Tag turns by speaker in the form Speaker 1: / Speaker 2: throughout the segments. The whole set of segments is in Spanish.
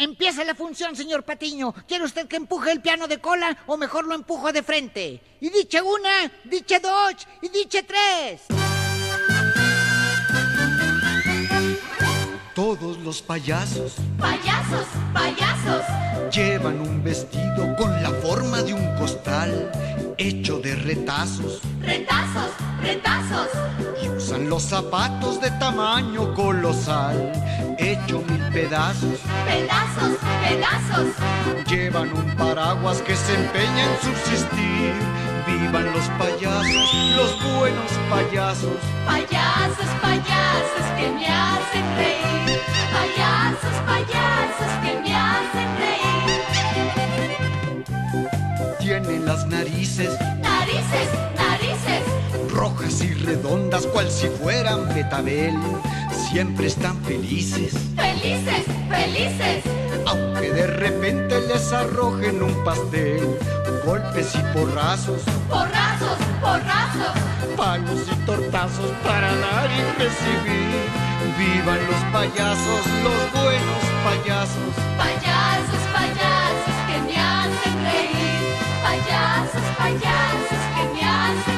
Speaker 1: Empieza la función, señor Patiño. ¿Quiere usted que empuje el piano de cola o mejor lo empujo de frente? Y dice una, dice dos y dice tres.
Speaker 2: Todos los payasos,
Speaker 3: payasos, payasos,
Speaker 2: llevan un vestido con la forma de un costal hecho de retazos,
Speaker 3: retazos, retazos,
Speaker 2: y usan los zapatos de tamaño colosal hecho mil pedazos,
Speaker 3: pedazos, pedazos.
Speaker 2: Llevan un paraguas que se empeña en subsistir. Vivan los payasos, los buenos payasos.
Speaker 3: Payasos, payasos que me hacen reír. Payasos, payasos que me hacen reír.
Speaker 2: Tienen las narices,
Speaker 3: narices, narices,
Speaker 2: rojas y redondas cual si fueran betabel. Siempre están felices,
Speaker 3: felices, felices.
Speaker 2: Aunque de repente les arrojen un pastel, golpes y porrazos,
Speaker 3: porrazos, porrazos,
Speaker 2: palos y tortazos para dar y recibir. Vivan los payasos, los buenos payasos.
Speaker 3: Payasos, payasos que me hacen reír. Payasos, payasos que me hacen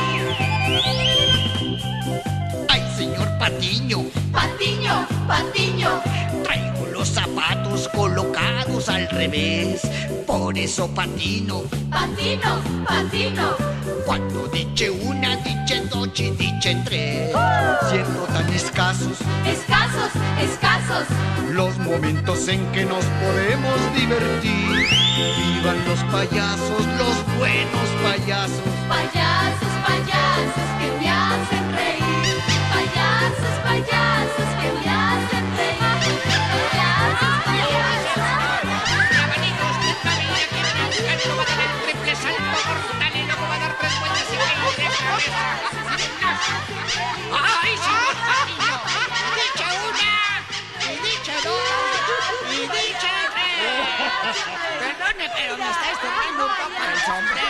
Speaker 3: reír.
Speaker 1: ¡Ay, señor Patiño!
Speaker 3: Patiño, Patiño,
Speaker 1: traigo los zapatos colocados al revés. Por eso patino.
Speaker 3: Patino, patino.
Speaker 1: Cuando dice una, dice dos y dice tres.
Speaker 2: Siendo tan escasos,
Speaker 3: escasos, escasos,
Speaker 2: los momentos en que nos podemos divertir. Vivan los payasos, los buenos payasos.
Speaker 3: Payasos, payasos que me hacen reír. Payasos, payasos que me hacen reír. Payasos, payasos.
Speaker 4: Abanicos, todavía que me buscan, no va a dar el triple salto mortal y luego va a dar 3 vueltas y media de cabeza. ¡Ay, señor Patiño! ¡Dicha una! ¡Y dicha dos! ¡Y dicha tres! Perdone, pero me está estorbando un poco el sombrero.